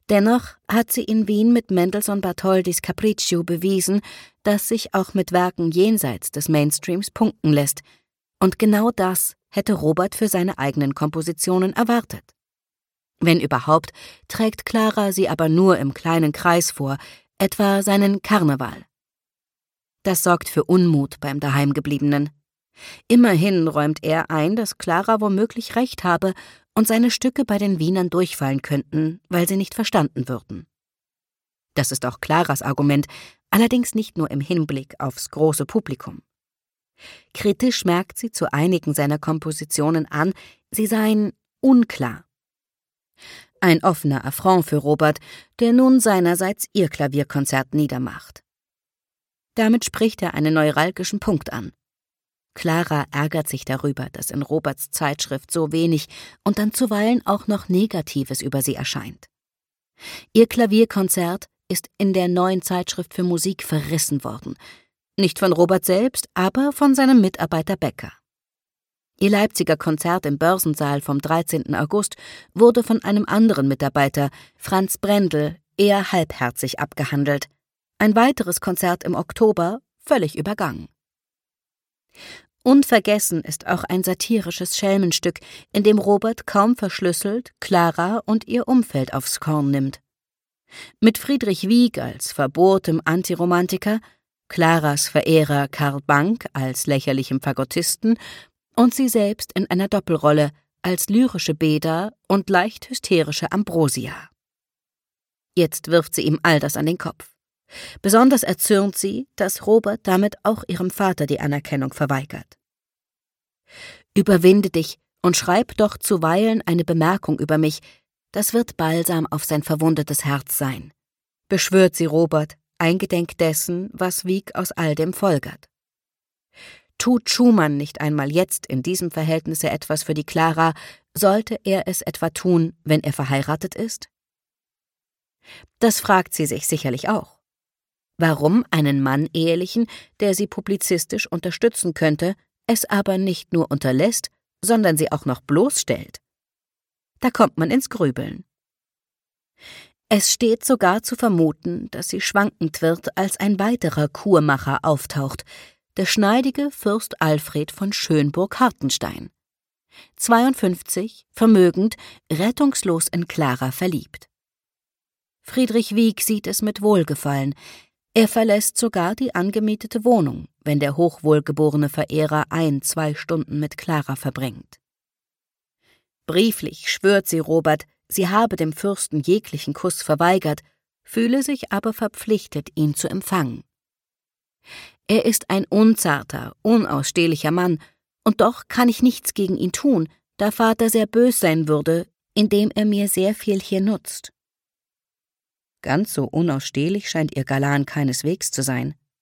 Dennoch hat sie in Wien mit Mendelssohn-Bartholdis Capriccio bewiesen, dass sich auch mit Werken jenseits des Mainstreams punkten lässt. Und genau das hätte Robert für seine eigenen Kompositionen erwartet. Wenn überhaupt, trägt Clara sie aber nur im kleinen Kreis vor, etwa seinen Karneval. Das sorgt für Unmut beim Daheimgebliebenen. Immerhin räumt er ein, dass Clara womöglich recht habe und seine Stücke bei den Wienern durchfallen könnten, weil sie nicht verstanden würden. Das ist auch Claras Argument, allerdings nicht nur im Hinblick aufs große Publikum. Kritisch merkt sie zu einigen seiner Kompositionen an, sie seien unklar. Ein offener Affront für Robert, der nun seinerseits ihr Klavierkonzert niedermacht. Damit spricht er einen neuralgischen Punkt an. Clara ärgert sich darüber, dass in Roberts Zeitschrift so wenig und dann zuweilen auch noch Negatives über sie erscheint. Ihr Klavierkonzert ist in der Neuen Zeitschrift für Musik verrissen worden. Nicht von Robert selbst, aber von seinem Mitarbeiter Becker. Ihr Leipziger Konzert im Börsensaal vom 13. August wurde von einem anderen Mitarbeiter, Franz Brendel, eher halbherzig abgehandelt. Ein weiteres Konzert im Oktober völlig übergangen. Unvergessen ist auch ein satirisches Schelmenstück, in dem Robert kaum verschlüsselt Clara und ihr Umfeld aufs Korn nimmt. Mit Friedrich Wieck als verbohrtem Antiromantiker, Claras Verehrer Karl Bank als lächerlichem Fagottisten und sie selbst in einer Doppelrolle als lyrische Beda und leicht hysterische Ambrosia. Jetzt wirft sie ihm all das an den Kopf. Besonders erzürnt sie, dass Robert damit auch ihrem Vater die Anerkennung verweigert. »Überwinde dich und schreib doch zuweilen eine Bemerkung über mich, das wird Balsam auf sein verwundetes Herz sein«, beschwört sie Robert, eingedenk dessen, was Wieck aus all dem folgert. Tut Schumann nicht einmal jetzt in diesem Verhältnisse etwas für die Clara, sollte er es etwa tun, wenn er verheiratet ist? Das fragt sie sich sicherlich auch. Warum einen Mann ehelichen, der sie publizistisch unterstützen könnte, es aber nicht nur unterlässt, sondern sie auch noch bloßstellt? Da kommt man ins Grübeln. Es steht sogar zu vermuten, dass sie schwankend wird, als ein weiterer Kurmacher auftaucht, der schneidige Fürst Alfred von Schönburg-Hartenstein. 52, vermögend, rettungslos in Clara verliebt. Friedrich Wieck sieht es mit Wohlgefallen. Er verlässt sogar die angemietete Wohnung, wenn der hochwohlgeborene Verehrer 1-2 Stunden mit Clara verbringt. Brieflich schwört sie Robert, sie habe dem Fürsten jeglichen Kuss verweigert, fühle sich aber verpflichtet, ihn zu empfangen. Er ist ein unzarter, unausstehlicher Mann, und doch kann ich nichts gegen ihn tun, da Vater sehr bös sein würde, indem er mir sehr viel hier nutzt. Ganz so unausstehlich scheint ihr Galan keineswegs zu sein.